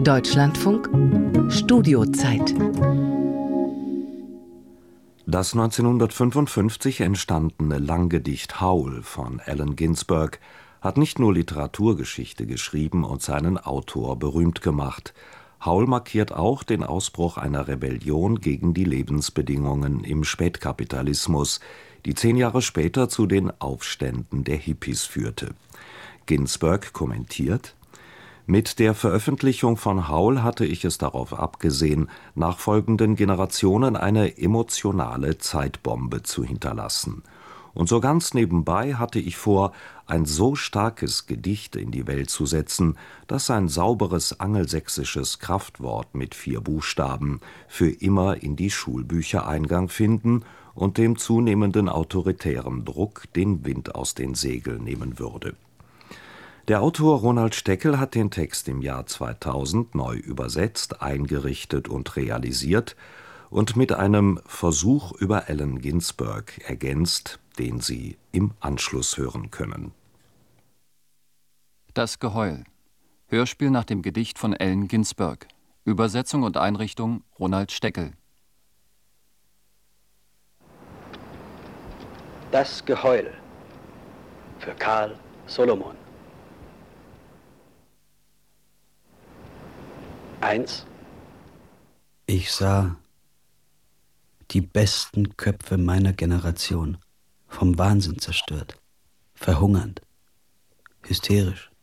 Deutschlandfunk Studiozeit. Das 1955 entstandene Langgedicht Howl von Allen Ginsberg hat nicht nur Literaturgeschichte geschrieben und seinen Autor berühmt gemacht. Howl markiert auch den Ausbruch einer Rebellion gegen die Lebensbedingungen im Spätkapitalismus, die 10 Jahre später zu den Aufständen der Hippies führte. Ginsberg kommentiert: Mit der Veröffentlichung von Howl hatte ich es darauf abgesehen, nachfolgenden Generationen eine emotionale Zeitbombe zu hinterlassen. Und so ganz nebenbei hatte ich vor, ein so starkes Gedicht in die Welt zu setzen, dass ein sauberes angelsächsisches Kraftwort mit 4 Buchstaben für immer in die Schulbücher Eingang finden und dem zunehmenden autoritären Druck den Wind aus den Segeln nehmen würde. Der Autor Ronald Steckel hat den Text im Jahr 2000 neu übersetzt, eingerichtet und realisiert und mit einem Versuch über Allen Ginsberg ergänzt, den Sie im Anschluss hören können. Das Geheul. Hörspiel nach dem Gedicht von Allen Ginsberg. Übersetzung und Einrichtung Ronald Steckel. Das Geheul für Carl Solomon. 1. Ich sah die besten Köpfe meiner Generation vom Wahnsinn zerstört, verhungernd, hysterisch,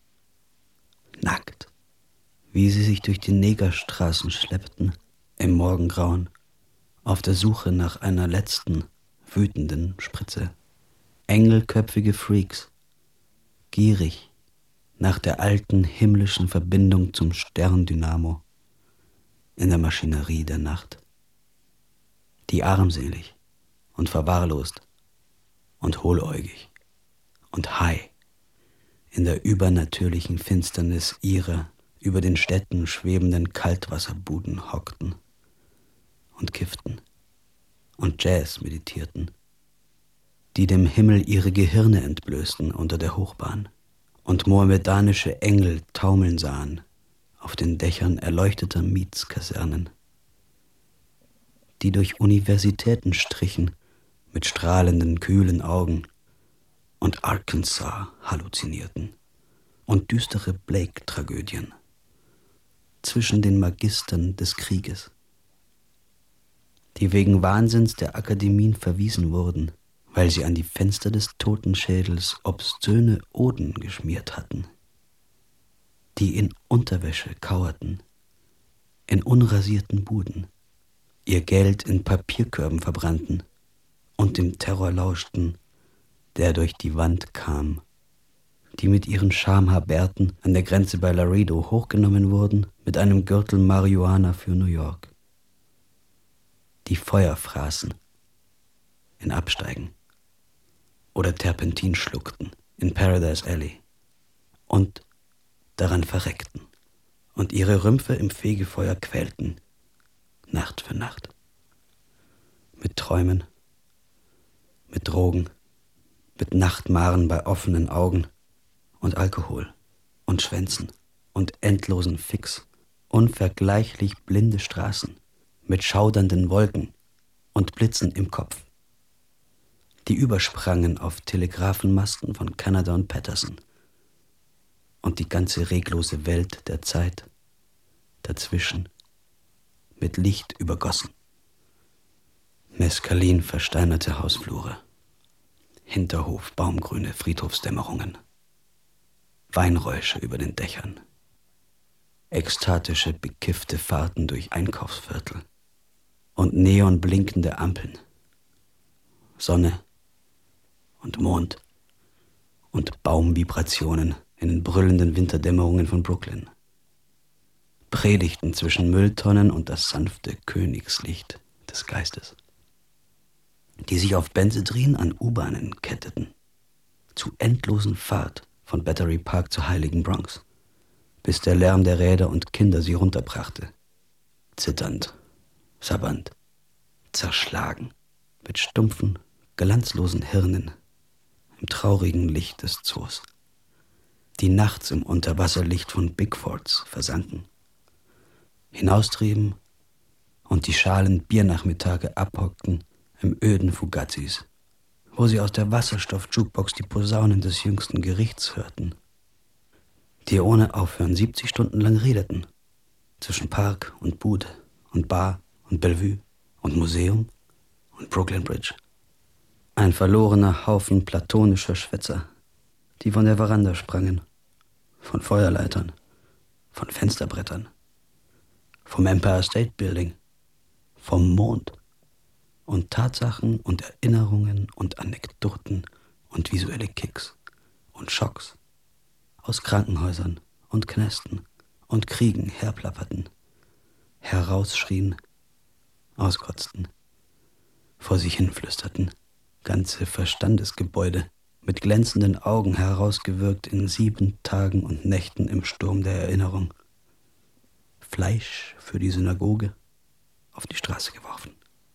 nackt, wie sie sich durch die Negerstraßen schleppten im Morgengrauen, auf der Suche nach einer letzten, wütenden Spritze. Engelköpfige Freaks, gierig nach der alten himmlischen Verbindung zum Sterndynamo in der Maschinerie der Nacht. Die armselig und verwahrlost und hohläugig und high in der übernatürlichen Finsternis ihrer über den Städten schwebenden Kaltwasserbuden hockten und kifften und Jazz meditierten, die dem Himmel ihre Gehirne entblößten unter der Hochbahn und mohammedanische Engel taumeln sahen auf den Dächern erleuchteter Mietskasernen, die durch Universitäten strichen mit strahlenden, kühlen Augen und Arkansas halluzinierten und düstere Blake-Tragödien zwischen den Magistern des Krieges, die wegen Wahnsinns der Akademien verwiesen wurden, weil sie an die Fenster des Totenschädels obszöne Oden geschmiert hatten, die in Unterwäsche kauerten, in unrasierten Buden, ihr Geld in Papierkörben verbrannten und dem Terror lauschten, der durch die Wand kam, die mit ihren Schamhaarbärten an der Grenze bei Laredo hochgenommen wurden mit einem Gürtel Marihuana für New York, die Feuer fraßen in Absteigen oder Terpentin schluckten in Paradise Alley und daran verreckten und ihre Rümpfe im Fegefeuer quälten, Nacht für Nacht. Mit Träumen, mit Drogen, mit Nachtmaren bei offenen Augen und Alkohol und Schwänzen und endlosen Fix, unvergleichlich blinde Straßen, mit schaudernden Wolken und Blitzen im Kopf, die übersprangen auf Telegrafenmasten von Canada und Patterson und die ganze reglose Welt der Zeit dazwischen mit Licht übergossen. Mescalin versteinerte Hausflure, Hinterhof baumgrüne Friedhofsdämmerungen, Weinräusche über den Dächern, ekstatische bekiffte Fahrten durch Einkaufsviertel und neonblinkende Ampeln, Sonne und Mond und Baumvibrationen in den brüllenden Winterdämmerungen von Brooklyn. Predigten zwischen Mülltonnen und das sanfte Königslicht des Geistes, die sich auf Benzedrin an U-Bahnen ketteten, zu endlosen Fahrt von Battery Park zur heiligen Bronx, bis der Lärm der Räder und Kinder sie runterbrachte, zitternd, sabbernd, zerschlagen, mit stumpfen, glanzlosen Hirnen im traurigen Licht des Zoos, die nachts im Unterwasserlicht von Bigfords versanken hinaustrieben und die schalen Biernachmittage abhockten im öden Fugazis, wo sie aus der Wasserstoff-Jukebox die Posaunen des jüngsten Gerichts hörten, die ohne Aufhören 70 Stunden lang redeten, zwischen Park und Bude und Bar und Bellevue und Museum und Brooklyn Bridge. Ein verlorener Haufen platonischer Schwätzer, die von der Veranda sprangen, von Feuerleitern, von Fensterbrettern, vom Empire State Building, vom Mond und Tatsachen und Erinnerungen und Anekdoten und visuelle Kicks und Schocks aus Krankenhäusern und Knästen und Kriegen herplapperten, herausschrien, auskotzten, vor sich hinflüsterten, ganze Verstandesgebäude mit glänzenden Augen herausgewirkt in 7 Tagen und Nächten im Sturm der Erinnerung. Fleisch für die Synagoge auf die Straße geworfen.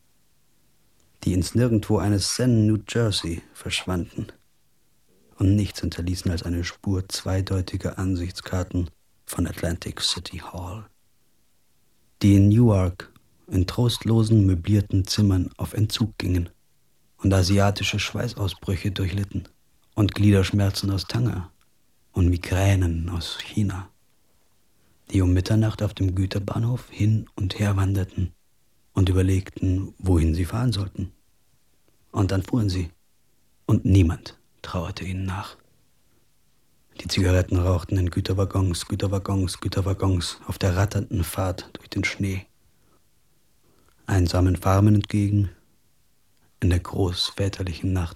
Die ins Nirgendwo eines Zen, New Jersey verschwanden und nichts hinterließen als eine Spur zweideutiger Ansichtskarten von Atlantic City Hall. Die in Newark in trostlosen, möblierten Zimmern auf Entzug gingen und asiatische Schweißausbrüche durchlitten und Gliederschmerzen aus Tanger und Migränen aus China, die um Mitternacht auf dem Güterbahnhof hin und her wanderten und überlegten, wohin sie fahren sollten. Und dann fuhren sie, und niemand trauerte ihnen nach. Die Zigaretten rauchten in Güterwaggons, Güterwaggons, Güterwaggons auf der ratternden Fahrt durch den Schnee. Einsamen Farmen entgegen, in der großväterlichen Nacht.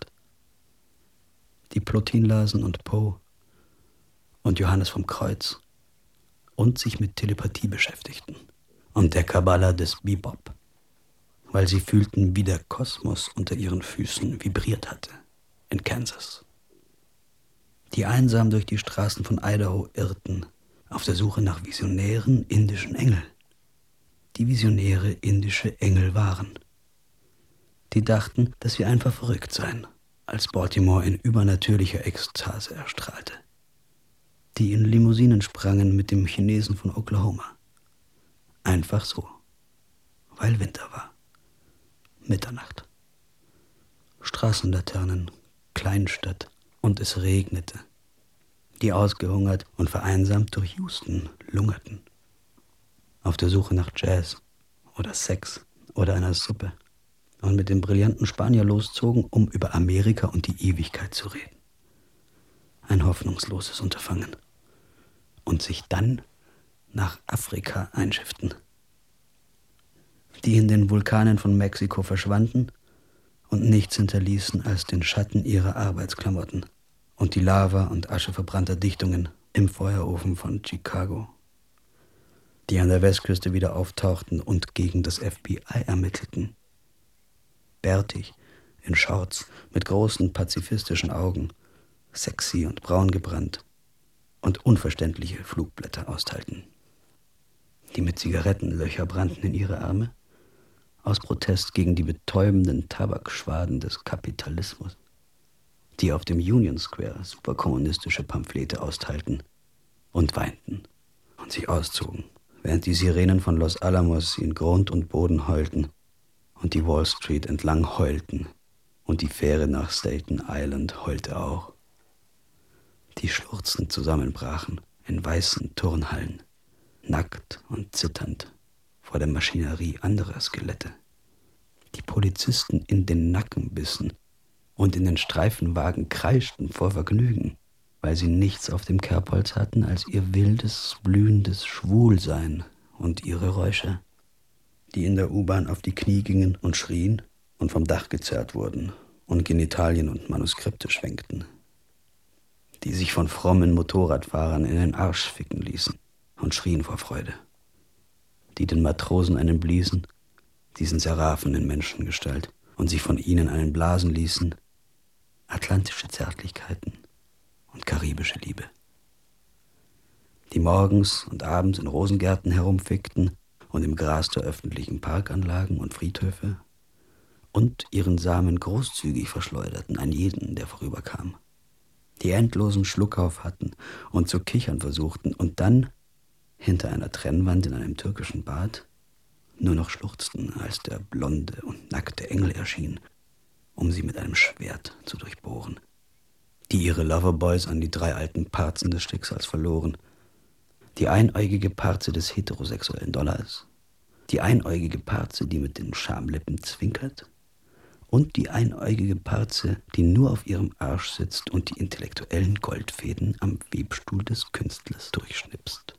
Die Plotin-Lasen und Poe und Johannes vom Kreuz und sich mit Telepathie beschäftigten und der Kabbala des Bebop, weil sie fühlten, wie der Kosmos unter ihren Füßen vibriert hatte in Kansas. Die einsam durch die Straßen von Idaho irrten, auf der Suche nach visionären indischen Engeln, die visionäre indische Engel waren. Die dachten, dass wir einfach verrückt seien, als Baltimore in übernatürlicher Ekstase erstrahlte. Die in Limousinen sprangen mit dem Chinesen von Oklahoma. Einfach so, weil Winter war. Mitternacht. Straßenlaternen, Kleinstadt, und es regnete. Die ausgehungert und vereinsamt durch Houston lungerten. Auf der Suche nach Jazz oder Sex oder einer Suppe. Und mit dem brillanten Spanier loszogen, um über Amerika und die Ewigkeit zu reden. Ein hoffnungsloses Unterfangen. Und sich dann nach Afrika einschifften. Die in den Vulkanen von Mexiko verschwanden und nichts hinterließen als den Schatten ihrer Arbeitsklamotten und die Lava und Asche verbrannter Dichtungen im Feuerofen von Chicago. Die an der Westküste wieder auftauchten und gegen das FBI ermittelten. Bärtig, in Shorts, mit großen pazifistischen Augen, sexy und braun gebrannt und unverständliche Flugblätter austeilten. Die mit Zigarettenlöcher brannten in ihre Arme, aus Protest gegen die betäubenden Tabakschwaden des Kapitalismus, die auf dem Union Square superkommunistische Pamphlete austeilten und weinten und sich auszogen, während die Sirenen von Los Alamos sie in Grund und Boden heulten und die Wall Street entlang heulten und die Fähre nach Staten Island heulte auch. Die schluchzend zusammenbrachen in weißen Turnhallen, nackt und zitternd vor der Maschinerie anderer Skelette. Die Polizisten in den Nacken bissen und in den Streifenwagen kreischten vor Vergnügen, weil sie nichts auf dem Kerbholz hatten als ihr wildes, blühendes Schwulsein und ihre Räusche, die in der U-Bahn auf die Knie gingen und schrien und vom Dach gezerrt wurden und Genitalien und Manuskripte schwenkten, die sich von frommen Motorradfahrern in den Arsch ficken ließen und schrien vor Freude, die den Matrosen einen bliesen, diesen Seraphen in Menschengestalt, und sich von ihnen einen blasen ließen, atlantische Zärtlichkeiten und karibische Liebe. Die morgens und abends in Rosengärten herumfickten und im Gras der öffentlichen Parkanlagen und Friedhöfe und ihren Samen großzügig verschleuderten an jeden, der vorüberkam. Die endlosen Schluckauf hatten und zu kichern versuchten und dann hinter einer Trennwand in einem türkischen Bad nur noch schluchzten, als der blonde und nackte Engel erschien, um sie mit einem Schwert zu durchbohren, die ihre Loverboys an die 3 alten Parzen des Schicksals verloren. Die einäugige Parze des heterosexuellen Dollars, die einäugige Parze, die mit den Schamlippen zwinkert, und die einäugige Parze, die nur auf ihrem Arsch sitzt und die intellektuellen Goldfäden am Webstuhl des Künstlers durchschnipst.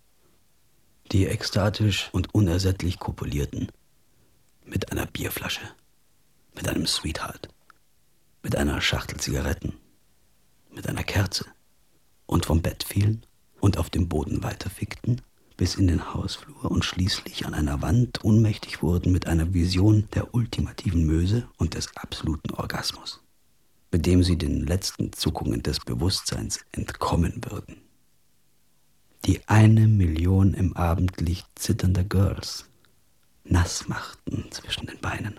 Die ekstatisch und unersättlich kopulierten, mit einer Bierflasche, mit einem Sweetheart, mit einer Schachtel Zigaretten, mit einer Kerze und vom Bett fielen und auf dem Boden weiterfickten, bis in den Hausflur und schließlich an einer Wand ohnmächtig wurden mit einer Vision der ultimativen Möse und des absoluten Orgasmus, mit dem sie den letzten Zuckungen des Bewusstseins entkommen würden. Die 1 Million im Abendlicht zitternder Girls nass machten zwischen den Beinen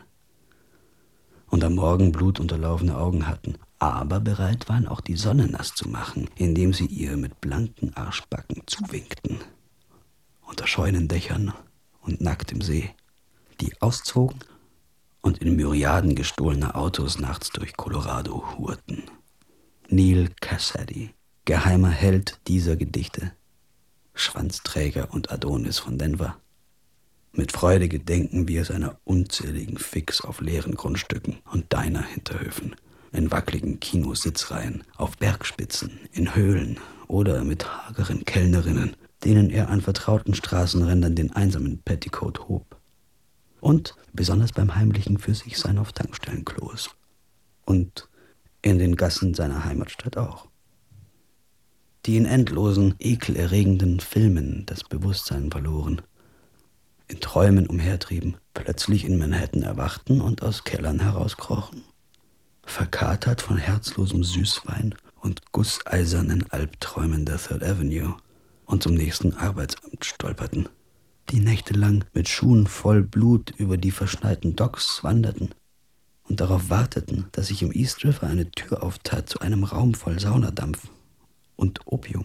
und am Morgen blutunterlaufene Augen hatten, aber bereit waren, auch die Sonne nass zu machen, indem sie ihr mit blanken Arschbacken zuwinkten, unter Scheunendächern und nacktem See, die auszogen und in Myriaden gestohlener Autos nachts durch Colorado hurten. Neal Cassady, geheimer Held dieser Gedichte, Schwanzträger und Adonis von Denver, mit Freude gedenken wir seiner unzähligen Fix auf leeren Grundstücken und Diner-Hinterhöfen, in wackeligen Kinositzreihen, auf Bergspitzen, in Höhlen oder mit hageren Kellnerinnen, denen er an vertrauten Straßenrändern den einsamen Petticoat hob. Und besonders beim heimlichen Für-sich-Sein auf Tankstellenklos. Und in den Gassen seiner Heimatstadt auch. Die in endlosen, ekelerregenden Filmen das Bewusstsein verloren, in Träumen umhertrieben, plötzlich in Manhattan erwachten und aus Kellern herauskrochen, verkatert von herzlosem Süßwein und gusseisernen Albträumen der Third Avenue und zum nächsten Arbeitsamt stolperten, die nächtelang mit Schuhen voll Blut über die verschneiten Docks wanderten und darauf warteten, dass sich im East River eine Tür auftat zu einem Raum voll Saunadampf und Opium.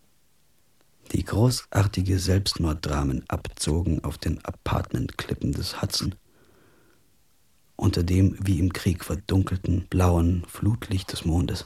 Die großartige Selbstmorddramen abzogen auf den Apartmentklippen des Hudson, unter dem wie im Krieg verdunkelten, blauen Flutlicht des Mondes.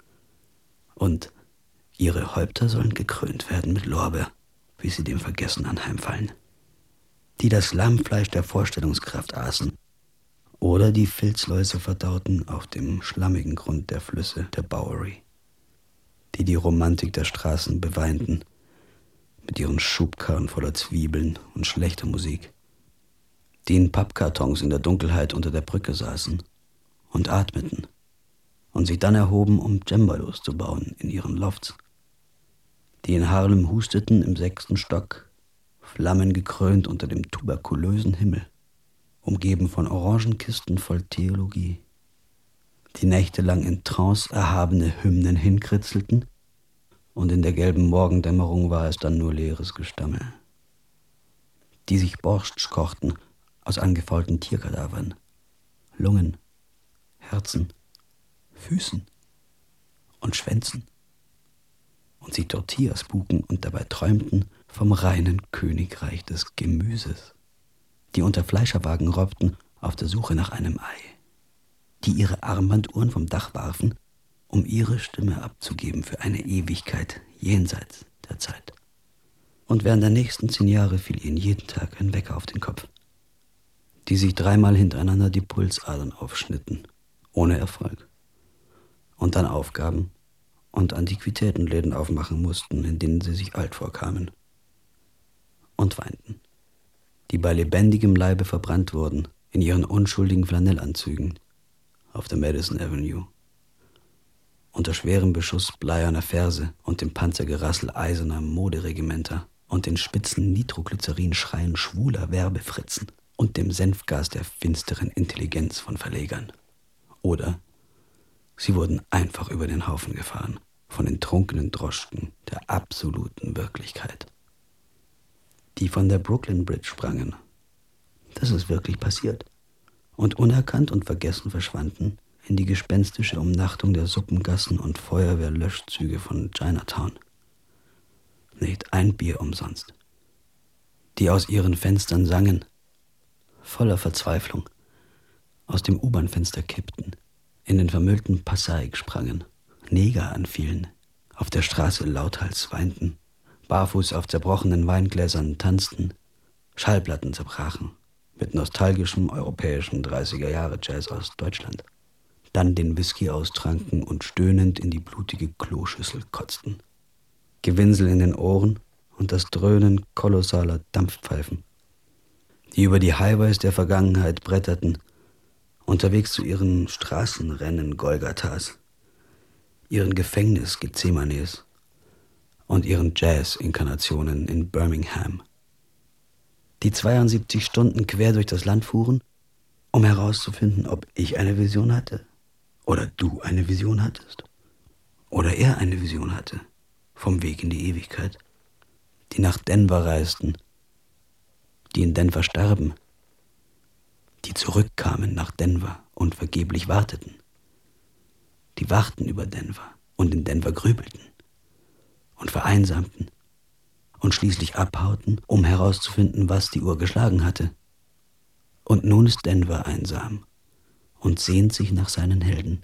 Und ihre Häupter sollen gekrönt werden mit Lorbeer, wie sie dem Vergessen anheimfallen, die das Lammfleisch der Vorstellungskraft aßen oder die Filzläuse verdauten auf dem schlammigen Grund der Flüsse der Bowery, die die Romantik der Straßen beweinten, mit ihren Schubkarren voller Zwiebeln und schlechter Musik, die in Pappkartons in der Dunkelheit unter der Brücke saßen und atmeten und sich dann erhoben, um Cembalos zu bauen in ihren Lofts, die in Harlem husteten im 6. Stock, flammengekrönt unter dem tuberkulösen Himmel, umgeben von Orangenkisten voll Theologie, die nächtelang in Trance erhabene Hymnen hinkritzelten, und in der gelben Morgendämmerung war es dann nur leeres Gestammel, die sich Borscht kochten aus angefaulten Tierkadavern, Lungen, Herzen, Füßen und Schwänzen, und sie Tortillas buken und dabei träumten vom reinen Königreich des Gemüses, die unter Fleischerwagen robbten auf der Suche nach einem Ei, die ihre Armbanduhren vom Dach warfen, um ihre Stimme abzugeben für eine Ewigkeit jenseits der Zeit. Und während der nächsten 10 Jahre fiel ihnen jeden Tag ein Wecker auf den Kopf, die sich 3-mal hintereinander die Pulsadern aufschnitten, ohne Erfolg, und dann aufgaben und Antiquitätenläden aufmachen mussten, in denen sie sich alt vorkamen, und weinten, die bei lebendigem Leibe verbrannt wurden, in ihren unschuldigen Flanellanzügen auf der Madison Avenue, unter schwerem Beschuss bleierner Verse und dem Panzergerassel eiserner Moderegimenter und den spitzen Nitroglycerin-Schreien schwuler Werbefritzen und dem Senfgas der finsteren Intelligenz von Verlegern. Oder sie wurden einfach über den Haufen gefahren von den trunkenen Droschken der absoluten Wirklichkeit, die von der Brooklyn Bridge sprangen. Das ist wirklich passiert. Und unerkannt und vergessen verschwanden in die gespenstische Umnachtung der Suppengassen und Feuerwehrlöschzüge von Chinatown. nicht ein Bier umsonst. Die aus ihren Fenstern sangen, voller Verzweiflung, aus dem U-Bahn-Fenster kippten, in den vermüllten Passaik sprangen, Neger anfielen, auf der Straße lauthals weinten, barfuß auf zerbrochenen Weingläsern tanzten, Schallplatten zerbrachen, mit nostalgischem europäischen 30er-Jahre-Jazz aus Deutschland, dann den Whisky austranken und stöhnend in die blutige Kloschüssel kotzten. Gewinsel in den Ohren und das Dröhnen kolossaler Dampfpfeifen, die über die Highways der Vergangenheit bretterten, unterwegs zu ihren Straßenrennen Golgathas, ihren Gefängnis-Gethsemanes und ihren Jazz-Inkarnationen in Birmingham, die 72 Stunden quer durch das Land fuhren, um herauszufinden, ob ich eine Vision hatte oder du eine Vision hattest oder er eine Vision hatte vom Weg in die Ewigkeit, die nach Denver reisten, die in Denver starben, die zurückkamen nach Denver und vergeblich warteten, die wachten über Denver und in Denver grübelten und vereinsamten und schließlich abhauten, um herauszufinden, was die Uhr geschlagen hatte. Und nun ist Denver einsam und sehnt sich nach seinen Helden,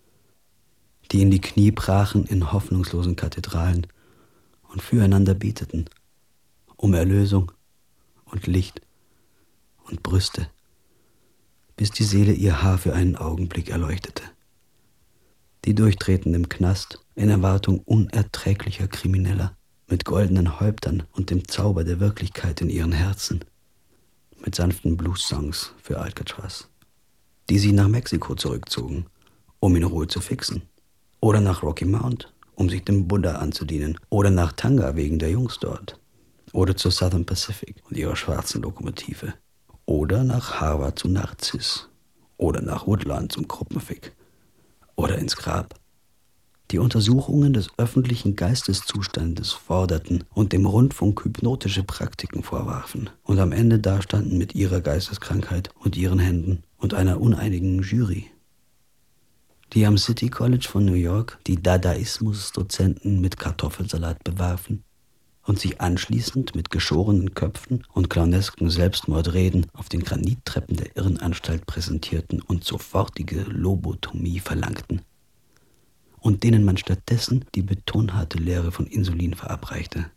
die in die Knie brachen in hoffnungslosen Kathedralen und füreinander beteten, um Erlösung und Licht und Brüste, bis die Seele ihr Haar für einen Augenblick erleuchtete. Die durchtreten im Knast in Erwartung unerträglicher Krimineller, mit goldenen Häuptern und dem Zauber der Wirklichkeit in ihren Herzen, mit sanften Blues-Songs für Alcatraz, die sie nach Mexiko zurückzogen, um in Ruhe zu fixen, oder nach Rocky Mount, um sich dem Buddha anzudienen, oder nach Tanga wegen der Jungs dort, oder zur Southern Pacific und ihrer schwarzen Lokomotive, oder nach Harvard zu Narziss, oder nach Woodlawn zum Gruppenfick, oder ins Grab. Die Untersuchungen des öffentlichen Geisteszustandes forderten und dem Rundfunk hypnotische Praktiken vorwarfen und am Ende dastanden mit ihrer Geisteskrankheit und ihren Händen und einer uneinigen Jury, die am City College von New York die Dadaismus-Dozenten mit Kartoffelsalat bewarfen und sich anschließend mit geschorenen Köpfen und clownesken Selbstmordreden auf den Granittreppen der Irrenanstalt präsentierten und sofortige Lobotomie verlangten, und denen man stattdessen die betonharte Lehre von Insulin verabreichte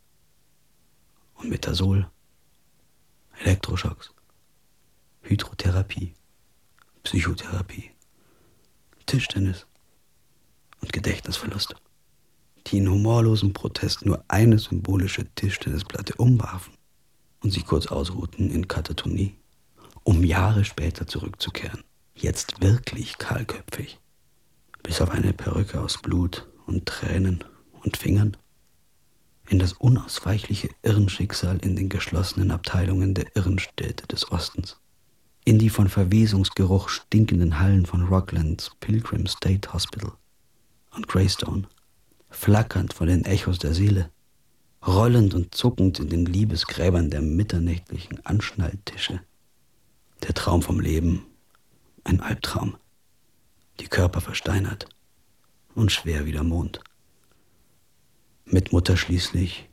und Metasol, Elektroschocks, Hydrotherapie, Psychotherapie, Tischtennis und Gedächtnisverlust, die in humorlosem Protest nur eine symbolische Tischtennisplatte umwarfen und sich kurz ausruhten in Katatonie, um Jahre später zurückzukehren, jetzt wirklich kahlköpfig, bis auf eine Perücke aus Blut und Tränen und Fingern, in das unausweichliche Irrenschicksal in den geschlossenen Abteilungen der Irrenstädte des Ostens, in die von Verwesungsgeruch stinkenden Hallen von Rocklands Pilgrim State Hospital und Greystone, flackernd von den Echos der Seele, rollend und zuckend in den Liebesgräbern der mitternächtlichen Anschnalltische. Der Traum vom Leben, ein Albtraum, die Körper versteinert und schwer wie der Mond. Mit Mutter schließlich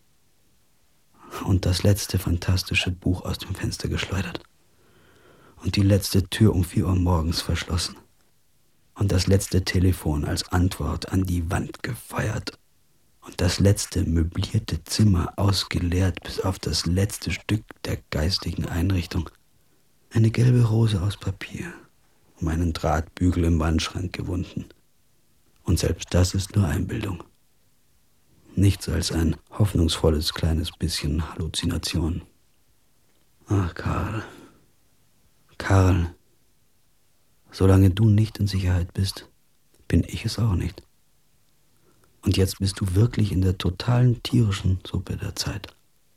und das letzte fantastische Buch aus dem Fenster geschleudert und die letzte Tür um 4 Uhr morgens verschlossen und das letzte Telefon als Antwort an die Wand gefeuert und das letzte möblierte Zimmer ausgeleert bis auf das letzte Stück der geistigen Einrichtung. Eine gelbe Rose aus Papier, um einen Drahtbügel im Wandschrank gewunden. Und selbst das ist nur Einbildung. Nichts als ein hoffnungsvolles kleines bisschen Halluzination. Ach, Karl. Karl, solange du nicht in Sicherheit bist, bin ich es auch nicht. Und jetzt bist du wirklich in der totalen tierischen Suppe der Zeit.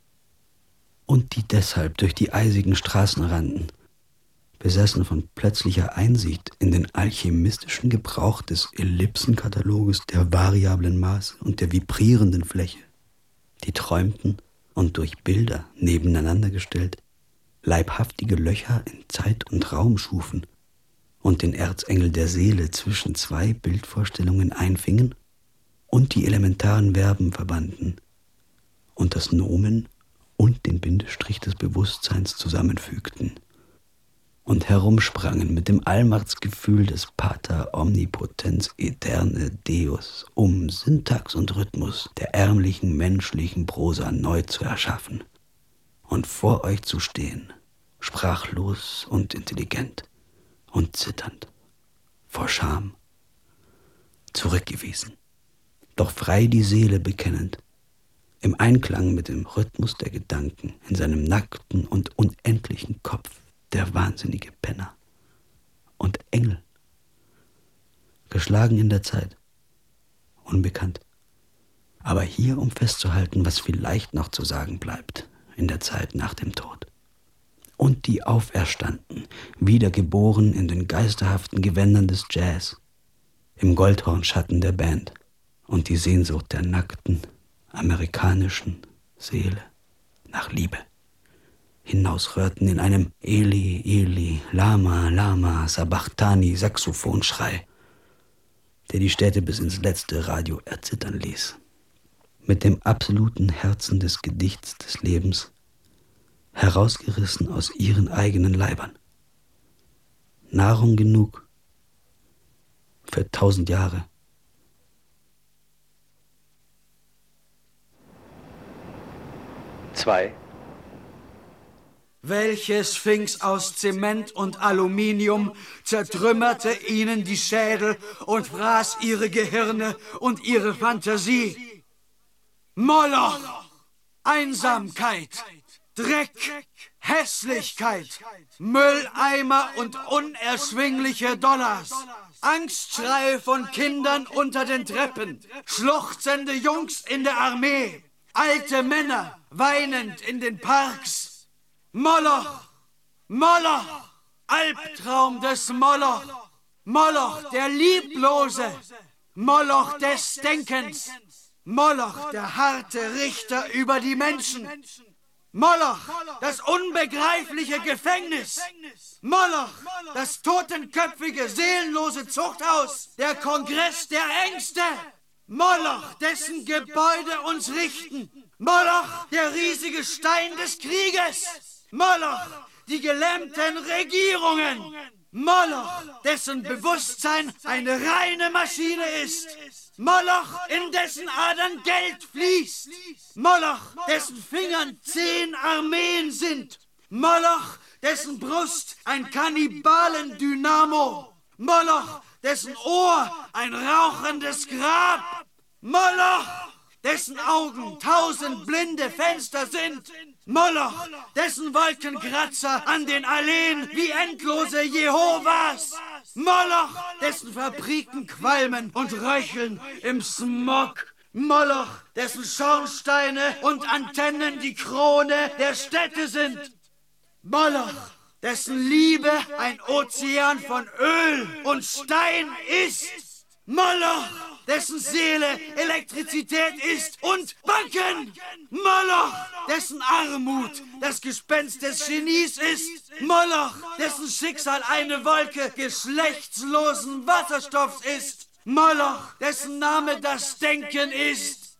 Und die deshalb durch die eisigen Straßen rannten, besessen von plötzlicher Einsicht in den alchemistischen Gebrauch des Ellipsenkataloges der variablen Maße und der vibrierenden Fläche, die träumten und durch Bilder nebeneinander gestellt leibhaftige Löcher in Zeit und Raum schufen und den Erzengel der Seele zwischen 2 Bildvorstellungen einfingen und die elementaren Verben verbanden und das Nomen und den Bindestrich des Bewusstseins zusammenfügten und herumsprangen mit dem Allmachtsgefühl des Pater Omnipotens Aeterne Deus, um Syntax und Rhythmus der ärmlichen menschlichen Prosa neu zu erschaffen und vor euch zu stehen, sprachlos und intelligent und zitternd, vor Scham, zurückgewiesen, doch frei die Seele bekennend, im Einklang mit dem Rhythmus der Gedanken in seinem nackten und unendlichen Kopf, der wahnsinnige Penner und Engel, geschlagen in der Zeit, unbekannt, aber hier, um festzuhalten, was vielleicht noch zu sagen bleibt in der Zeit nach dem Tod. Und die Auferstanden, wiedergeboren in den geisterhaften Gewändern des Jazz, im Goldhornschatten der Band und die Sehnsucht der nackten, amerikanischen Seele nach Liebe hinausrührten in einem Eli, Eli, Lama, Lama, Sabachthani Saxophonschrei, der die Städte bis ins letzte Radio erzittern ließ. Mit dem absoluten Herzen des Gedichts des Lebens, herausgerissen aus ihren eigenen Leibern. Nahrung genug für 1000 Jahre. Zwei. Welche Sphinx aus Zement und Aluminium zertrümmerte ihnen die Schädel und fraß ihre Gehirne und ihre Fantasie? Moloch, Einsamkeit, Dreck, Hässlichkeit, Mülleimer und unerschwingliche Dollars, Angstschreie von Kindern unter den Treppen, schluchzende Jungs in der Armee, alte Männer weinend in den Parks. Moloch, Moloch, Albtraum des Moloch, Moloch der Lieblose, Moloch des Denkens, Moloch der harte Richter über die Menschen, Moloch das unbegreifliche Gefängnis, Moloch das totenköpfige, seelenlose Zuchthaus, der Kongress der Ängste, Moloch dessen Gebäude uns richten, Moloch der riesige Stein des Krieges, Moloch, die gelähmten Regierungen. Moloch, dessen Bewusstsein eine reine Maschine ist. Moloch, in dessen Adern Geld fließt. Moloch, dessen Fingern 10 Armeen sind. Moloch, dessen Brust ein Kannibalen-Dynamo. Moloch, dessen Ohr ein rauchendes Grab. Moloch, dessen Augen 1000 blinde Fenster sind. Moloch, dessen Wolkenkratzer an den Alleen wie endlose Jehovas. Moloch, dessen Fabriken qualmen und röcheln im Smog. Moloch, dessen Schornsteine und Antennen die Krone der Städte sind. Moloch, dessen Liebe ein Ozean von Öl und Stein ist. Moloch, dessen Seele Elektrizität ist und Banken. Moloch, dessen Armut das Gespenst des Genies ist. Moloch, dessen Schicksal eine Wolke geschlechtslosen Wasserstoffs ist. Moloch, dessen Name das Denken ist.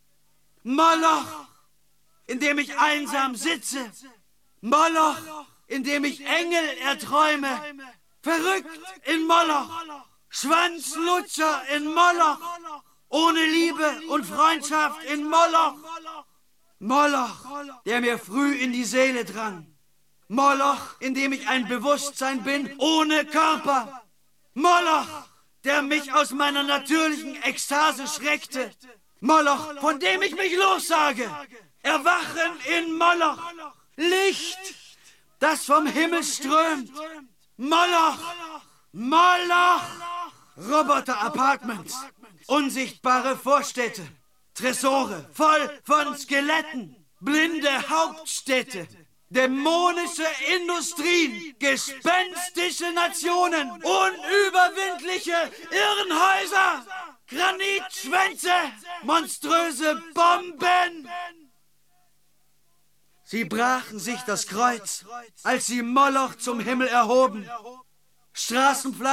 Moloch, in dem ich einsam sitze. Moloch, in dem ich Engel erträume. Verrückt in Moloch. Schwanzlutscher in Moloch, ohne Liebe und Freundschaft in Moloch. Moloch, der mir früh in die Seele drang. Moloch, in dem ich ein Bewusstsein bin, ohne Körper. Moloch, der mich aus meiner natürlichen Ekstase schreckte. Moloch, von dem ich mich lossage. Erwachen in Moloch. Licht, das vom Himmel strömt. Moloch, Moloch. Roboter-Apartments, unsichtbare Vorstädte, Tresore voll von Skeletten, blinde Hauptstädte, dämonische Industrien, gespenstische Nationen, unüberwindliche Irrenhäuser, Granitschwänze, monströse Bomben. Sie brachen sich das Kreuz, als sie Moloch zum Himmel erhoben.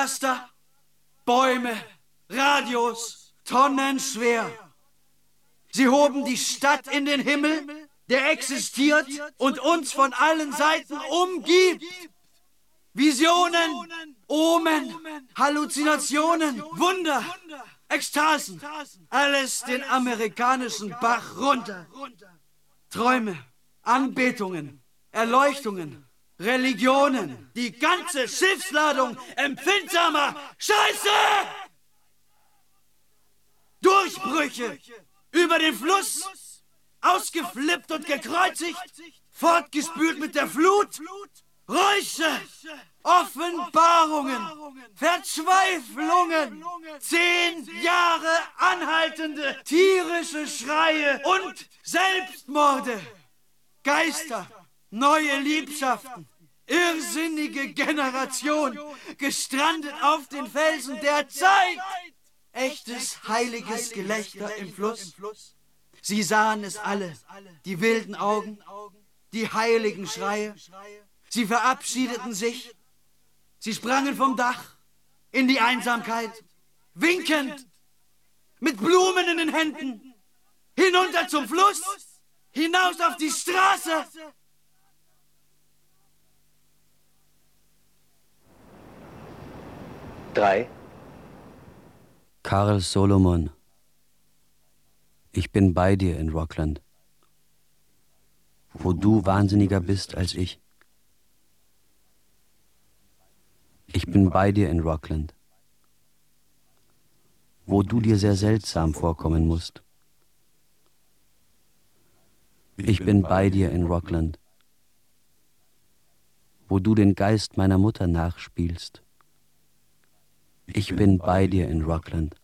Straßenpflaster, Bäume, Radios, tonnenschwer. Sie hoben die Stadt in den Himmel, der existiert und uns von allen Seiten umgibt. Visionen, Omen, Halluzinationen, Wunder, Ekstasen, alles den amerikanischen Bach runter. Träume, Anbetungen, Erleuchtungen, Religionen, die ganze Schiffsladung empfindsamer Scheiße! Durchbrüche über den Fluss, ausgeflippt und gekreuzigt, fortgespült mit der Flut, Räusche, Offenbarungen, Verzweiflungen, 10 Jahre anhaltende tierische Schreie und Selbstmorde, Geister, neue Liebschaften, irrsinnige Generation, gestrandet auf den Felsen der Zeit, echtes heiliges Gelächter im Fluss. Sie sahen es alle, die wilden Augen, die heiligen Schreie. Sie verabschiedeten sich. Sie sprangen vom Dach in die Einsamkeit, winkend, mit Blumen in den Händen, hinunter zum Fluss, hinaus auf die Straße. Drei. Carl Solomon. Ich bin bei dir in Rockland, wo du wahnsinniger bist als ich. Ich bin bei dir in Rockland, wo du dir sehr seltsam vorkommen musst. Ich bin bei dir in Rockland, wo du den Geist meiner Mutter nachspielst. Ich bin bei dir in Rockland,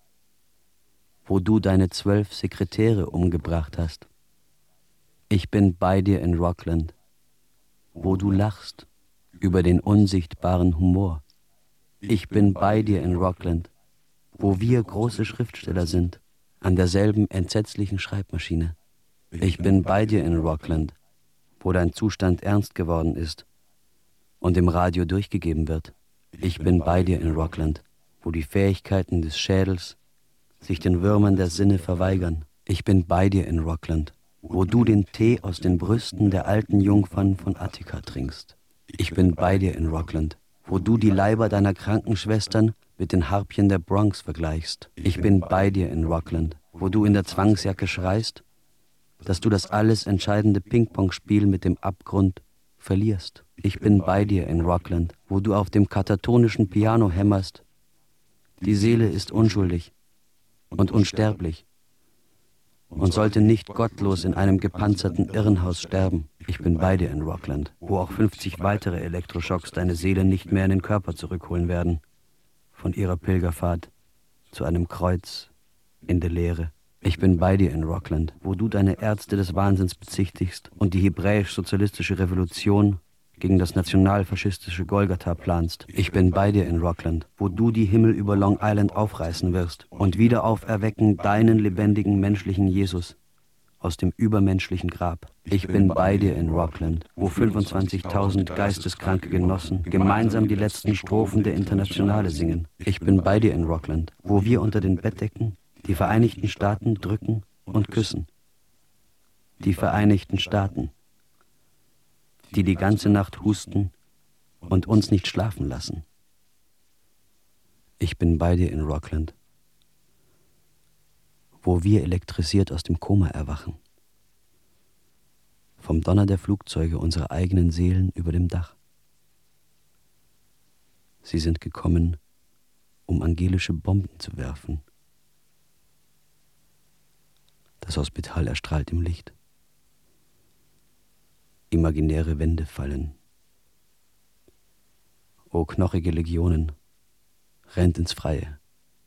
wo du deine 12 Sekretäre umgebracht hast. Ich bin bei dir in Rockland, wo du lachst über den unsichtbaren Humor. Ich bin bei dir in Rockland, wo wir große Schriftsteller sind, an derselben entsetzlichen Schreibmaschine. Ich bin bei dir in Rockland, wo dein Zustand ernst geworden ist und im Radio durchgegeben wird. Ich bin bei dir in Rockland, wo die Fähigkeiten des Schädels sich den Würmern der Sinne verweigern. Ich bin bei dir in Rockland, wo du den Tee aus den Brüsten der alten Jungfern von Attika trinkst. Ich bin bei dir in Rockland, wo du die Leiber deiner Krankenschwestern mit den Harpien der Bronx vergleichst. Ich bin bei dir in Rockland, wo du in der Zwangsjacke schreist, dass du das alles entscheidende Ping-Pong-Spiel mit dem Abgrund verlierst. Ich bin bei dir in Rockland, wo du auf dem katatonischen Piano hämmerst. Die Seele ist unschuldig und unsterblich und sollte nicht gottlos in einem gepanzerten Irrenhaus sterben. Ich bin bei dir in Rockland, wo auch 50 weitere Elektroschocks deine Seele nicht mehr in den Körper zurückholen werden, von ihrer Pilgerfahrt zu einem Kreuz in der Leere. Ich bin bei dir in Rockland, wo du deine Ärzte des Wahnsinns bezichtigst und die hebräisch-sozialistische Revolution gegen das nationalfaschistische Golgatha planst. Ich bin bei dir in Rockland, wo du die Himmel über Long Island aufreißen wirst und wieder auferwecken deinen lebendigen menschlichen Jesus aus dem übermenschlichen Grab. Ich bin bei dir in Rockland, wo 25.000 geisteskranke Genossen gemeinsam die letzten Strophen der Internationale singen. Ich bin bei dir in Rockland, wo wir unter den Bettdecken die Vereinigten Staaten drücken und küssen. Die Vereinigten Staaten, die die ganze Nacht husten und uns nicht schlafen lassen. Ich bin bei dir in Rockland, wo wir elektrisiert aus dem Koma erwachen, vom Donner der Flugzeuge unserer eigenen Seelen über dem Dach. Sie sind gekommen, um angelische Bomben zu werfen. Das Hospital erstrahlt im Licht. Imaginäre Wände fallen. O knochige Legionen, rennt ins Freie.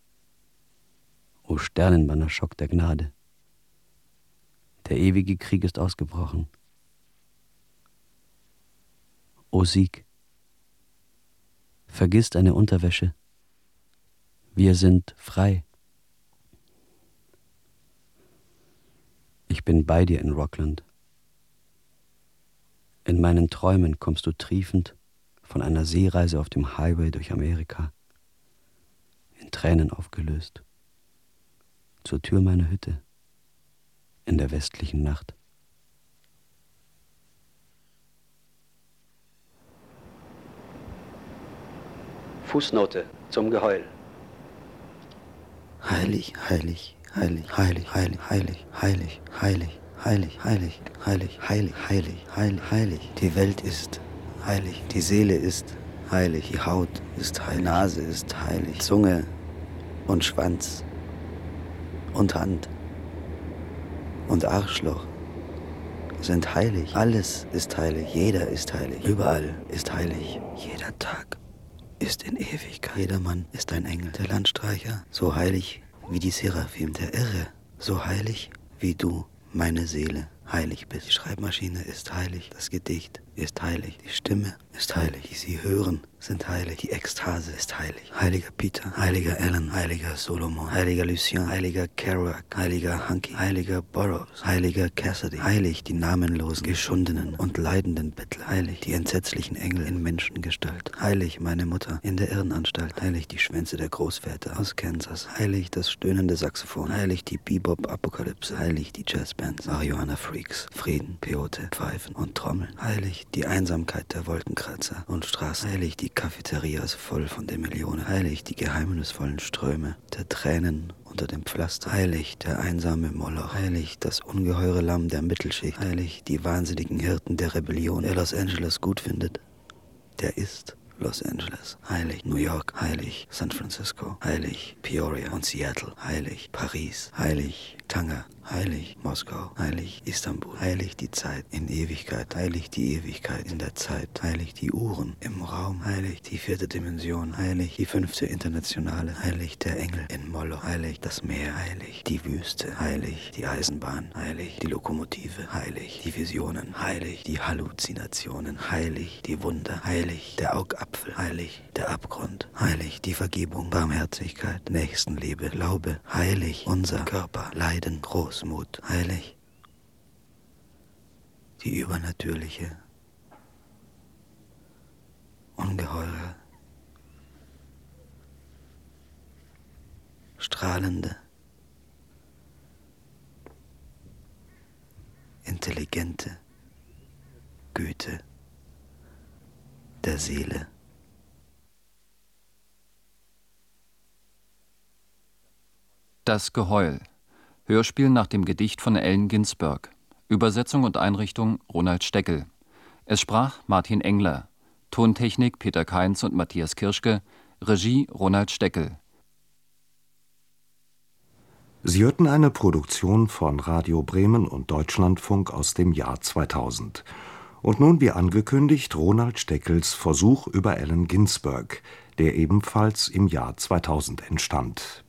O Sternenbanner Schock der Gnade. Der ewige Krieg ist ausgebrochen. O Sieg, vergiss deine Unterwäsche. Wir sind frei. Ich bin bei dir in Rockland. In meinen Träumen kommst du triefend von einer Seereise auf dem Highway durch Amerika, in Tränen aufgelöst, zur Tür meiner Hütte. in der westlichen Nacht. Fußnote zum Geheul. Heilig, heilig, heilig, heilig, heilig, heilig, heilig, heilig, heilig, heilig, heilig, heilig, heilig, heilig, heilig. Die Welt ist heilig, die Seele ist heilig, die Haut ist heilig, die Nase ist heilig, Zunge und Schwanz und Hand und Arschloch sind heilig. Alles ist heilig, jeder ist heilig, überall ist heilig, jeder Tag ist in Ewigkeit. Jeder Mann ist ein Engel, der Landstreicher, so heilig wie die Seraphim, der Irre, so heilig wie du, meine Seele, heilig bist. Die Schreibmaschine ist heilig, das Gedicht ist heilig, die Stimme ist heilig, die Sie hören, sind heilig, die Ekstase ist heilig. Heiliger Peter, heiliger Alan, heiliger Solomon, heiliger Lucien, heiliger Kerouac, heiliger Hunky, heiliger Burroughs, heiliger Cassidy, heilig die namenlosen, geschundenen und leidenden Bettler, heilig die entsetzlichen Engel in Menschengestalt, heilig meine Mutter in der Irrenanstalt, heilig die Schwänze der Großväter aus Kansas, heilig das stöhnende Saxophon, heilig die Bebop-Apokalypse, heilig die Jazzbands, Marihuana-Freaks, Frieden, Peyote, Pfeifen und Trommeln, heilig die Einsamkeit der Wolkenkratzer und Straßen, heilig die Cafeterias voll von den Millionen, heilig die geheimnisvollen Ströme der Tränen unter dem Pflaster, heilig der einsame Moloch, heilig das ungeheure Lamm der Mittelschicht, heilig die wahnsinnigen Hirten der Rebellion. Wer Los Angeles gut findet, der ist Los Angeles, heilig New York, heilig San Francisco, heilig Peoria und Seattle, heilig Paris, heilig Tanger, heilig Moskau, heilig Istanbul, heilig die Zeit in Ewigkeit, heilig die Ewigkeit in der Zeit, heilig die Uhren im Raum, heilig die 4. Dimension, heilig die 5. Internationale, heilig der Engel in Moloch, heilig das Meer, heilig die Wüste, heilig die Eisenbahn, heilig die Lokomotive, heilig die Visionen, heilig die Halluzinationen, heilig die Wunder, heilig der Augapfel, heilig der Abgrund, heilig die Vergebung, Barmherzigkeit, Nächstenliebe, Glaube, heilig unser Körper, Leiden, Großmut, heilig die übernatürliche, ungeheure, strahlende, intelligente Güte der Seele. Das Geheul. Hörspiel nach dem Gedicht von Allen Ginsberg. Übersetzung und Einrichtung Ronald Steckel. Es sprach Martin Engler. Tontechnik Peter Kainz und Matthias Kirschke. Regie Ronald Steckel. Sie hörten eine Produktion von Radio Bremen und Deutschlandfunk aus dem Jahr 2000. Und nun, wie angekündigt, Ronald Steckels Versuch über Allen Ginsberg, der ebenfalls im Jahr 2000 entstand.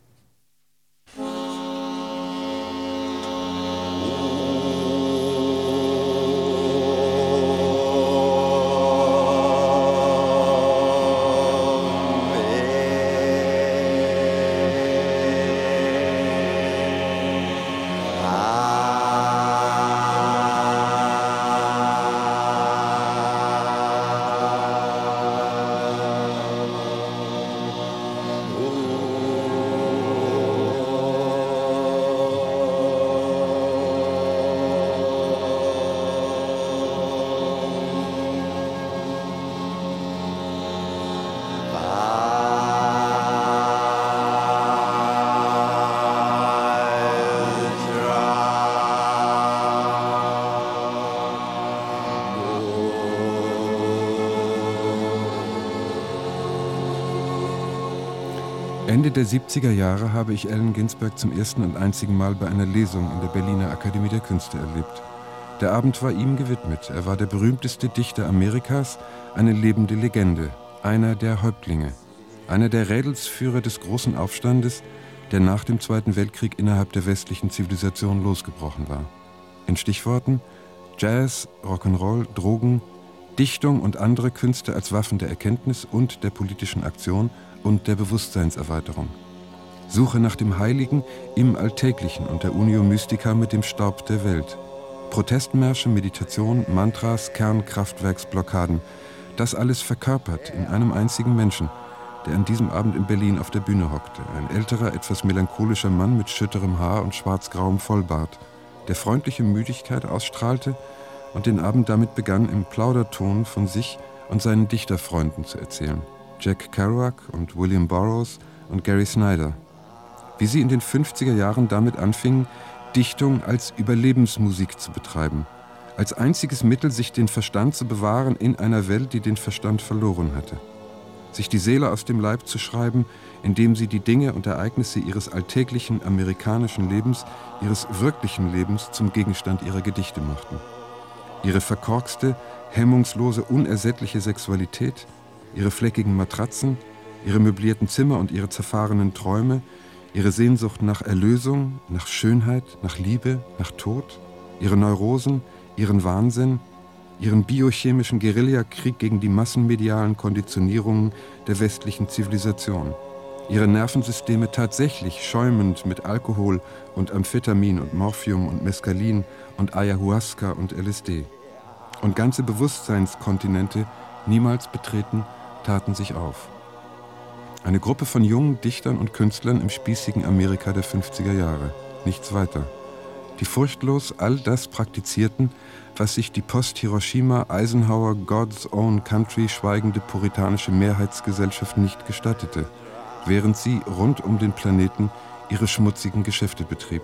Ende der 70er Jahre habe ich Allen Ginsberg zum ersten und einzigen Mal bei einer Lesung in der Berliner Akademie der Künste erlebt. Der Abend war ihm gewidmet. Er war der berühmteste Dichter Amerikas, eine lebende Legende, einer der Häuptlinge, einer der Rädelsführer des großen Aufstandes, der nach dem Zweiten Weltkrieg innerhalb der westlichen Zivilisation losgebrochen war. In Stichworten: Jazz, Rock'n'Roll, Drogen, Dichtung und andere Künste als Waffen der Erkenntnis und der politischen Aktion und der Bewusstseinserweiterung. Suche nach dem Heiligen im Alltäglichen und der Unio Mystica mit dem Staub der Welt. Protestmärsche, Meditation, Mantras, Kernkraftwerksblockaden, das alles verkörpert in einem einzigen Menschen, der an diesem Abend in Berlin auf der Bühne hockte. Ein älterer, etwas melancholischer Mann mit schütterem Haar und schwarzgrauem Vollbart. der freundliche Müdigkeit ausstrahlte und den Abend damit begann, im Plauderton von sich und seinen Dichterfreunden zu erzählen. Jack Kerouac und William Burroughs und Gary Snyder. Wie sie in den 50er Jahren damit anfingen, Dichtung als Überlebensmusik zu betreiben, als einziges Mittel, sich den Verstand zu bewahren in einer Welt, die den Verstand verloren hatte. Sich die Seele aus dem Leib zu schreiben, indem sie die Dinge und Ereignisse ihres alltäglichen amerikanischen Lebens, ihres wirklichen Lebens zum Gegenstand ihrer Gedichte machten. Ihre verkorkste, hemmungslose, unersättliche Sexualität, ihre fleckigen Matratzen, ihre möblierten Zimmer und ihre zerfahrenen Träume, ihre Sehnsucht nach Erlösung, nach Schönheit, nach Liebe, nach Tod, ihre Neurosen, ihren Wahnsinn, ihren biochemischen Guerillakrieg gegen die massenmedialen Konditionierungen der westlichen Zivilisation, ihre Nervensysteme tatsächlich schäumend mit Alkohol und Amphetamin und Morphium und Mescalin und Ayahuasca und LSD. Und ganze Bewusstseinskontinente, niemals betreten, taten sich auf. Eine Gruppe von jungen Dichtern und Künstlern im spießigen Amerika der 50er Jahre. Nichts weiter. Die furchtlos all das praktizierten, was sich die Post-Hiroshima-Eisenhower God's Own Country schweigende puritanische Mehrheitsgesellschaft nicht gestattete, während sie rund um den Planeten ihre schmutzigen Geschäfte betrieb.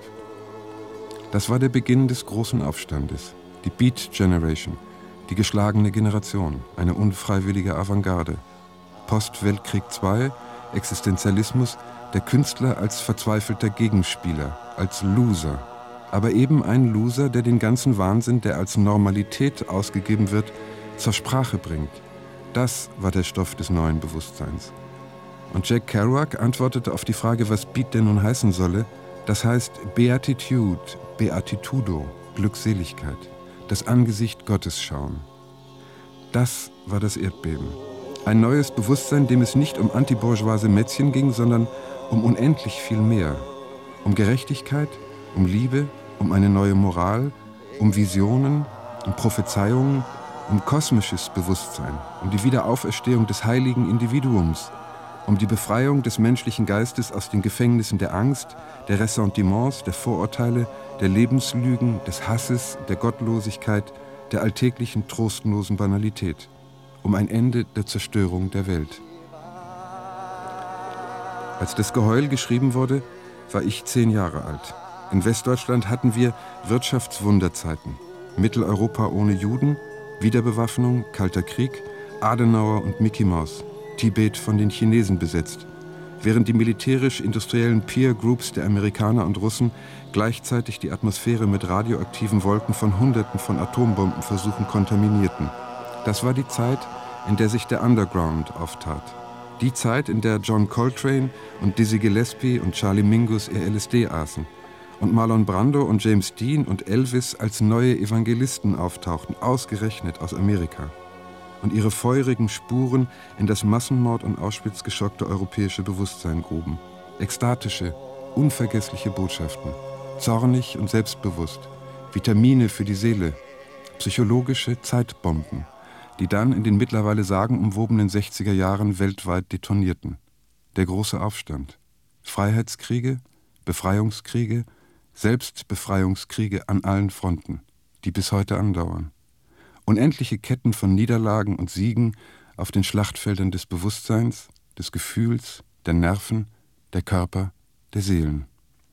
Das war der Beginn des großen Aufstandes. Die Beat Generation, die geschlagene Generation, eine unfreiwillige Avantgarde. Post-Weltkrieg II, Existenzialismus, der Künstler als verzweifelter Gegenspieler, als Loser. Aber eben ein Loser, der den ganzen Wahnsinn, der als Normalität ausgegeben wird, zur Sprache bringt. Das war der Stoff des neuen Bewusstseins. Und Jack Kerouac antwortete auf die Frage, was Beat denn nun heißen solle. Das heißt Beatitude, Beatitudo, Glückseligkeit, das Angesicht Gottes schauen. Das war das Erdbeben. Ein neues Bewusstsein, dem es nicht um antibourgeoise Mätzchen ging, sondern um unendlich viel mehr. Um Gerechtigkeit, um Liebe, um eine neue Moral, um Visionen, um Prophezeiungen, um kosmisches Bewusstsein, um die Wiederauferstehung des heiligen Individuums, um die Befreiung des menschlichen Geistes aus den Gefängnissen der Angst, der Ressentiments, der Vorurteile, der Lebenslügen, des Hasses, der Gottlosigkeit, der alltäglichen trostlosen Banalität, um ein Ende der Zerstörung der Welt. Als das Geheul geschrieben wurde, war ich 10 Jahre alt. In Westdeutschland hatten wir Wirtschaftswunderzeiten. Mitteleuropa ohne Juden, Wiederbewaffnung, Kalter Krieg, Adenauer und Mickey Mouse, Tibet von den Chinesen besetzt, während die militärisch-industriellen Peer-Groups der Amerikaner und Russen gleichzeitig die Atmosphäre mit radioaktiven Wolken von Hunderten von Atombombenversuchen kontaminierten. Das war die Zeit, in der sich der Underground auftat. Die Zeit, in der John Coltrane und Dizzy Gillespie und Charlie Mingus ihr LSD aßen und Marlon Brando und James Dean und Elvis als neue Evangelisten auftauchten, ausgerechnet aus Amerika, und ihre feurigen Spuren in das Massenmord und Auschwitz geschockte europäische Bewusstsein gruben. Ekstatische, unvergessliche Botschaften, zornig und selbstbewusst, Vitamine für die Seele, psychologische Zeitbomben, die dann in den mittlerweile sagenumwobenen 60er Jahren weltweit detonierten. Der große Aufstand. Freiheitskriege, Befreiungskriege, Selbstbefreiungskriege an allen Fronten, die bis heute andauern. Unendliche Ketten von Niederlagen und Siegen auf den Schlachtfeldern des Bewusstseins, des Gefühls, der Nerven, der Körper, der Seelen.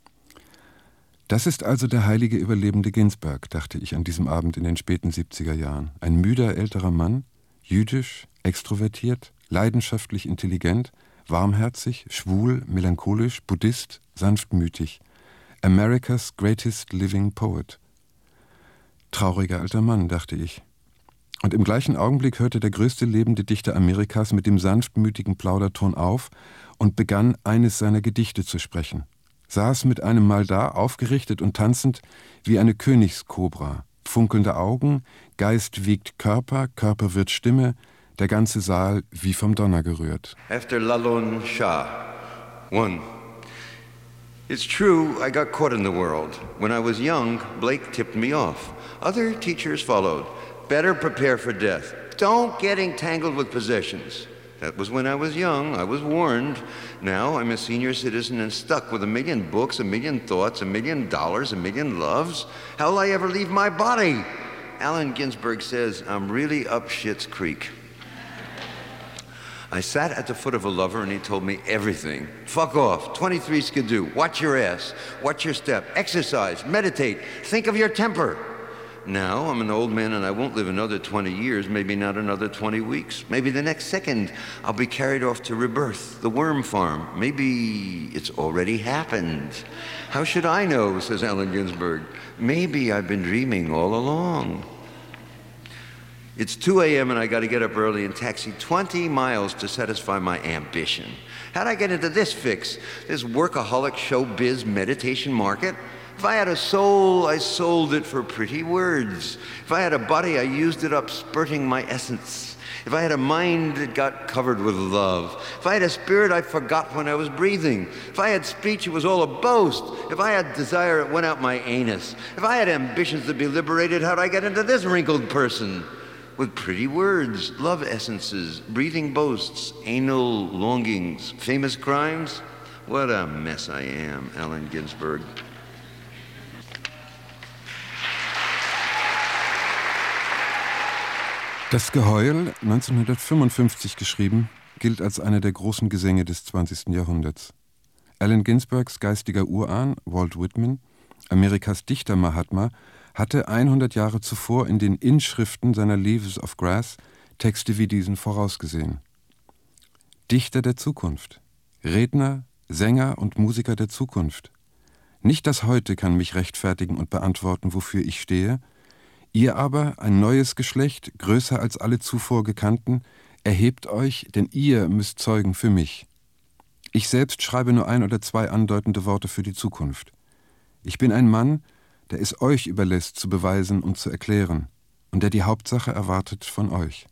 Das ist also der heilige Überlebende Ginsberg, dachte ich an diesem Abend in den späten 70er Jahren. Ein müder älterer Mann, jüdisch, extrovertiert, leidenschaftlich intelligent, warmherzig, schwul, melancholisch, Buddhist, sanftmütig. America's greatest living poet. Trauriger alter Mann, dachte ich. Und im gleichen Augenblick hörte der größte lebende Dichter Amerikas mit dem sanftmütigen Plauderton auf und begann, eines seiner Gedichte zu sprechen. Saß mit einem Mal da, aufgerichtet und tanzend, wie eine Königskobra. Funkelnde Augen, Geist wiegt Körper, Körper wird Stimme, der ganze Saal wie vom Donner gerührt. After Lalon Shah, 1. It's true, I got caught in the world. When I was young, Blake tipped me off. Other teachers followed. Better prepare for death. Don't get entangled with possessions. That was when I was young. I was warned. Now I'm a senior citizen and stuck with 1 million books, 1 million thoughts, $1 million, 1 million loves. How'll I ever leave my body? Allen Ginsberg says, I'm really up Schitt's Creek. I sat at the foot of a lover and he told me everything. Fuck off, 23 skidoo, watch your ass, watch your step, exercise, meditate, think of your temper. Now I'm an old man and I won't live another 20 years, maybe not another 20 weeks. Maybe the next second I'll be carried off to rebirth, the worm farm. Maybe it's already happened. How should I know, says Allen Ginsberg. Maybe I've been dreaming all along. It's 2 a.m. and I got to get up early and taxi 20 miles to satisfy my ambition. How'd I get into this fix? This workaholic showbiz meditation market? If I had a soul, I sold it for pretty words. If I had a body, I used it up spurting my essence. If I had a mind, it got covered with love. If I had a spirit, I forgot when I was breathing. If I had speech, it was all a boast. If I had desire, it went out my anus. If I had ambitions to be liberated, how'd I get into this wrinkled person? With pretty words, love essences, breathing boasts, anal longings, famous crimes. What a mess I am, Allen Ginsberg. Das Geheul, 1955 geschrieben, gilt als einer der großen Gesänge des 20. Jahrhunderts. Allen Ginsbergs geistiger Urahn, Walt Whitman, Amerikas Dichter Mahatma, hatte 100 Jahre zuvor in den Inschriften seiner Leaves of Grass Texte wie diesen vorausgesehen. Dichter der Zukunft, Redner, Sänger und Musiker der Zukunft. Nicht das Heute kann mich rechtfertigen und beantworten, wofür ich stehe. Ihr aber, ein neues Geschlecht, größer als alle zuvor Gekannten, erhebt euch, denn ihr müsst zeugen für mich. Ich selbst schreibe nur 1 oder 2 andeutende Worte für die Zukunft. Ich bin ein Mann, der es euch überlässt, zu beweisen und zu erklären, und der die Hauptsache erwartet von euch.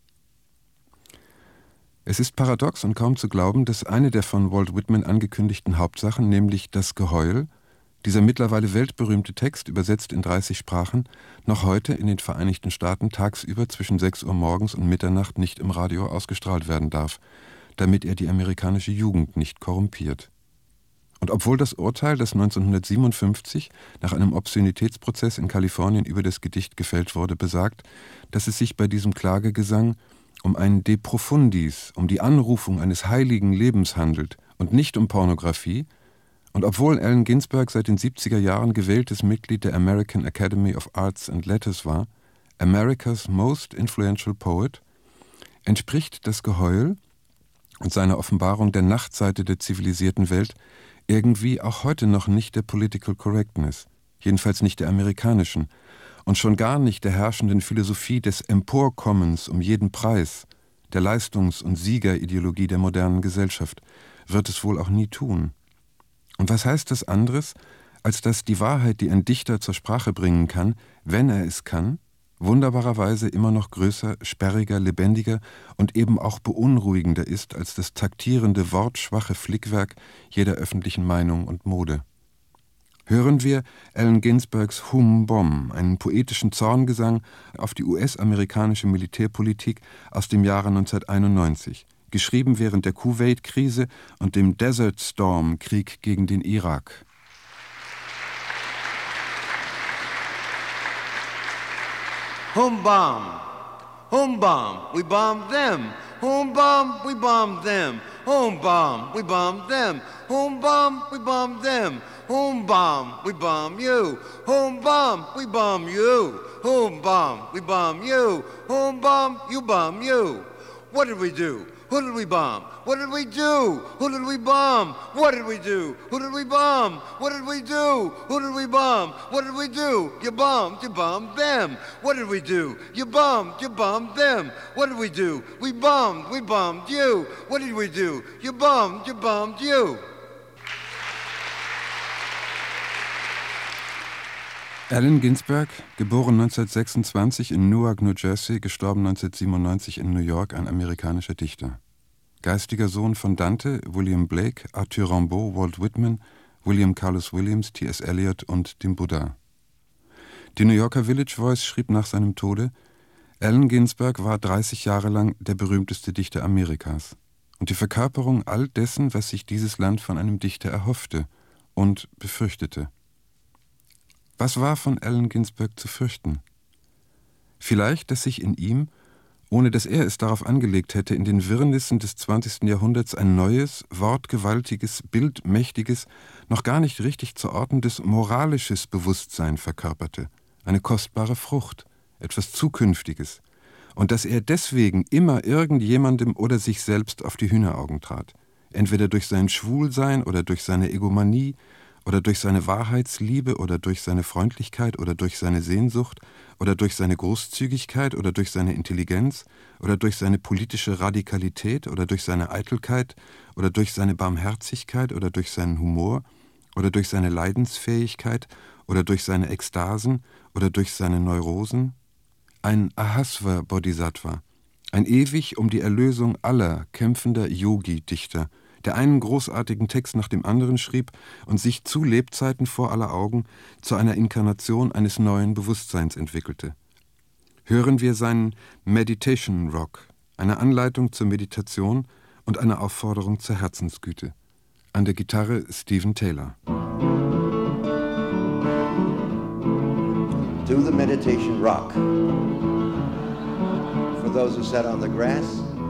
Es ist paradox und kaum zu glauben, dass eine der von Walt Whitman angekündigten Hauptsachen, nämlich das Geheul, dieser mittlerweile weltberühmte Text, übersetzt in 30 Sprachen, noch heute in den Vereinigten Staaten tagsüber zwischen 6 Uhr morgens und Mitternacht nicht im Radio ausgestrahlt werden darf, damit er die amerikanische Jugend nicht korrumpiert. Und obwohl das Urteil, das 1957 nach einem Obszönitätsprozess in Kalifornien über das Gedicht gefällt wurde, besagt, dass es sich bei diesem Klagegesang um ein De Profundis, um die Anrufung eines heiligen Lebens handelt und nicht um Pornografie, und obwohl Allen Ginsberg seit den 70er Jahren gewähltes Mitglied der American Academy of Arts and Letters war, America's most influential poet, entspricht das Geheul und seine Offenbarung der Nachtseite der zivilisierten Welt irgendwie auch heute noch nicht der Political Correctness, jedenfalls nicht der amerikanischen, und schon gar nicht der herrschenden Philosophie des Emporkommens um jeden Preis, der Leistungs- und Siegerideologie der modernen Gesellschaft, wird es wohl auch nie tun. Und was heißt das anderes, als dass die Wahrheit, die ein Dichter zur Sprache bringen kann, wenn er es kann, wunderbarerweise immer noch größer, sperriger, lebendiger und eben auch beunruhigender ist als das taktierende, wortschwache Flickwerk jeder öffentlichen Meinung und Mode. Hören wir Allen Ginsbergs Hum Bom, einen poetischen Zorngesang auf die US-amerikanische Militärpolitik aus dem Jahre 1991, geschrieben während der Kuwait-Krise und dem Desert Storm-Krieg gegen den Irak. Home bomb, we bombed them. Home bomb, we bombed them. Home bomb, we bombed them. Home bomb, we bombed them. Home bomb, we bomb you. Home bomb, we bomb you. Home bomb, we bomb you. Home bomb, you bomb you. What did we do? Who did we bomb? What did we do? Who did we bomb? What did we do? Who did we bomb? What did we do? Who did we bomb? What did we do? You bombed them. What did we do? You bombed them. What did we do? We bombed you. What did we do? You bombed you. Allen Ginsberg, geboren 1926 in Newark, New Jersey, gestorben 1997 in New York, ein amerikanischer Dichter. Geistiger Sohn von Dante, William Blake, Arthur Rimbaud, Walt Whitman, William Carlos Williams, T.S. Eliot und dem Buddha. Die New Yorker Village Voice schrieb nach seinem Tode: Allen Ginsberg war 30 Jahre lang der berühmteste Dichter Amerikas. und die Verkörperung all dessen, was sich dieses Land von einem Dichter erhoffte und befürchtete. Was war von Allen Ginsberg zu fürchten? Vielleicht, dass sich in ihm, ohne dass er es darauf angelegt hätte, in den Wirrnissen des 20. Jahrhunderts ein neues, wortgewaltiges, bildmächtiges, noch gar nicht richtig zu ortendes moralisches Bewusstsein verkörperte, eine kostbare Frucht, etwas Zukünftiges, und dass er deswegen immer irgendjemandem oder sich selbst auf die Hühneraugen trat, entweder durch sein Schwulsein oder durch seine Egomanie oder durch seine Wahrheitsliebe oder durch seine Freundlichkeit oder durch seine Sehnsucht oder durch seine Großzügigkeit oder durch seine Intelligenz oder durch seine politische Radikalität oder durch seine Eitelkeit oder durch seine Barmherzigkeit oder durch seinen Humor oder durch seine Leidensfähigkeit oder durch seine Ekstasen oder durch seine Neurosen. Ein Ahasva Bodhisattva, ein ewig um die Erlösung aller kämpfender Yogi-Dichter, der einen großartigen Text nach dem anderen schrieb und sich zu Lebzeiten vor aller Augen zu einer Inkarnation eines neuen Bewusstseins entwickelte. Hören wir seinen Meditation Rock, eine Anleitung zur Meditation und eine Aufforderung zur Herzensgüte. An der Gitarre Steven Taylor. Do the meditation rock. For those who sat on the grass,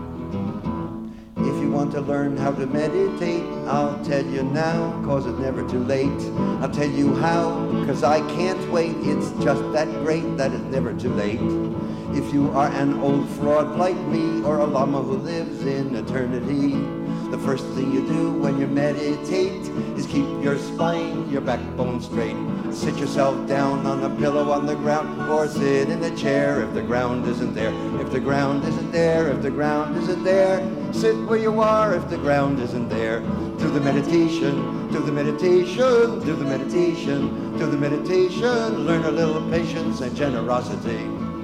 if you want to learn how to meditate, I'll tell you now, 'cause it's never too late. I'll tell you how, 'cause I can't wait. It's just that great that it's never too late. If you are an old fraud like me, or a llama who lives in eternity, the first thing you do when you meditate is keep your spine, your backbone straight. Sit yourself down on a pillow on the ground, or sit in a chair if the ground isn't there. If the ground isn't there, if the ground isn't there, sit where you are if the ground isn't there. Do the meditation, do the meditation, do the meditation, do the meditation. Learn a little patience and generosity.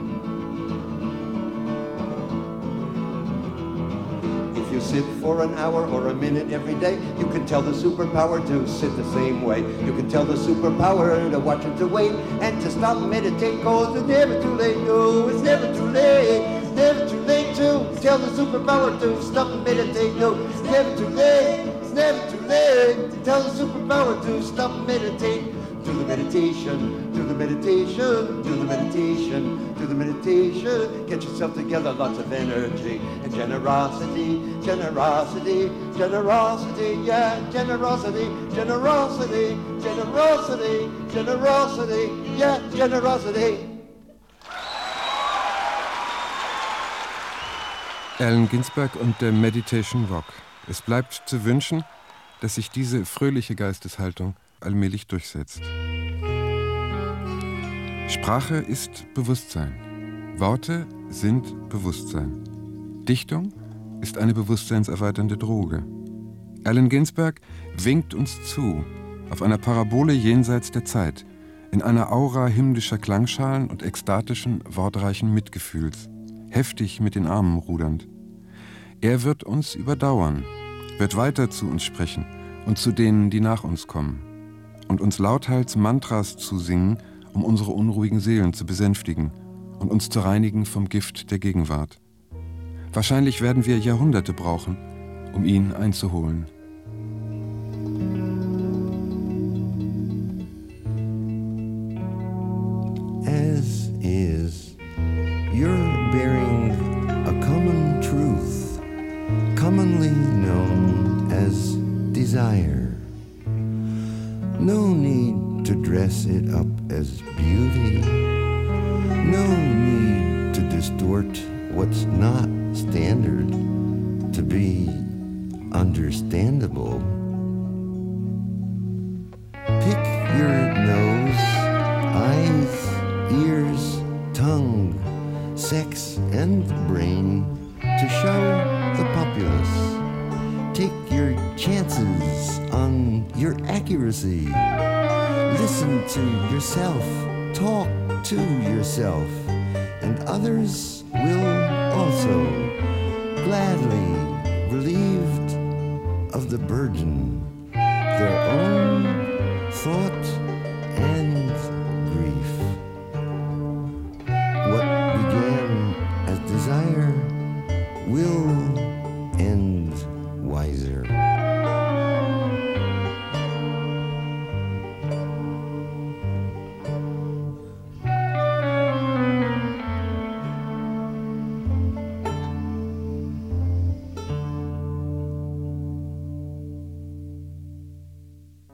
You sit for an hour or a minute every day, you can tell the superpower to sit the same way. You can tell the superpower to watch and to wait and to stop and meditate, 'cause it's never too late. No, it's never too late. It's never too late to tell the superpower to stop and meditate. No, it's never too late. It's never too late to tell the superpower to stop and meditate. Do the meditation, do the meditation, do the meditation, do the meditation. Get yourself together, lots of energy and generosity, generosity, generosity, yeah, generosity, generosity, generosity, generosity, yeah, generosity. Allen Ginsberg und der Meditation Rock. Es bleibt zu wünschen, dass sich diese fröhliche Geisteshaltung allmählich durchsetzt. Sprache ist Bewusstsein. Worte sind Bewusstsein. Dichtung ist eine bewusstseinserweiternde Droge. Allen Ginsberg winkt uns zu, auf einer Parabole jenseits der Zeit, in einer Aura himmlischer Klangschalen und ekstatischen, wortreichen Mitgefühls, heftig mit den Armen rudernd. Er wird uns überdauern, wird weiter zu uns sprechen und zu denen, die nach uns kommen, und uns lauthals Mantras zusingen, um unsere unruhigen Seelen zu besänftigen und uns zu reinigen vom Gift der Gegenwart. Wahrscheinlich werden wir Jahrhunderte brauchen, um ihn einzuholen. As is, you're bearing a common truth, commonly known as desire. No need to dress it up as beauty. No need to distort what's not standard to be understandable. Pick your nose, eyes, ears, tongue, sex, and brain to show the populace. Take your chances on your accuracy. Listen to yourself, talk to yourself, and others will also, gladly relieved of the burden, their own thought and grief. What began as desire will end wiser.